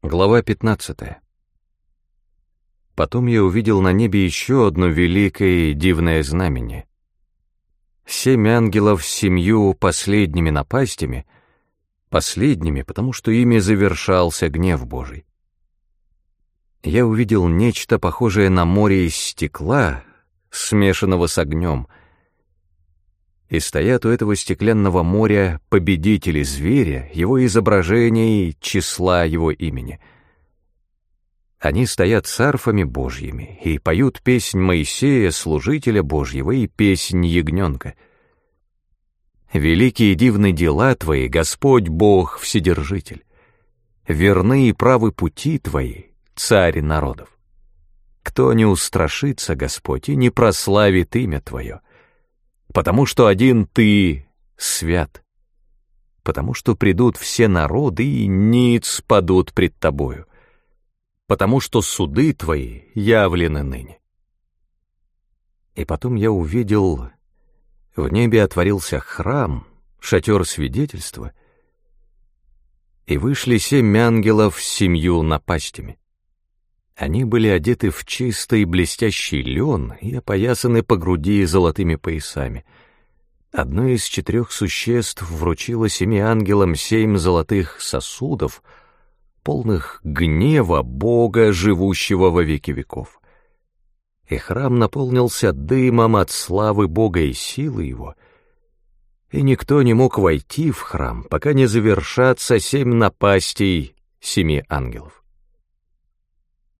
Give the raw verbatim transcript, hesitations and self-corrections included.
Глава пятнадцатая. Потом я увидел на небе еще одно великое и дивное знамение. Семь ангелов с семью последними напастями, последними, потому что ими завершался гнев Божий. Я увидел нечто похожее на море из стекла, смешанного с огнем, и стоят у этого стеклянного моря победители зверя, его изображения и числа его имени. Они стоят с арфами Божьими и поют песнь Моисея, служителя Божьего, и песнь ягненка. Великие и дивны дела Твои, Господь Бог Вседержитель. Верны и правы пути Твои, Царь народов. Кто не устрашится, Господь, и не прославит имя Твое? Потому что один Ты свят, потому что придут все народы и ниц падут пред Тобою, потому что суды Твои явлены ныне. И потом я увидел, в небе отворился храм, шатер свидетельства, и вышли семь ангелов с семью напастями. Они были одеты в чистый блестящий лен и опоясаны по груди золотыми поясами. Одно из четырех существ вручило семи ангелам семь золотых сосудов, полных гнева Бога, живущего во веки веков. И храм наполнился дымом от славы Бога и силы Его, и никто не мог войти в храм, пока не завершатся семь напастей семи ангелов.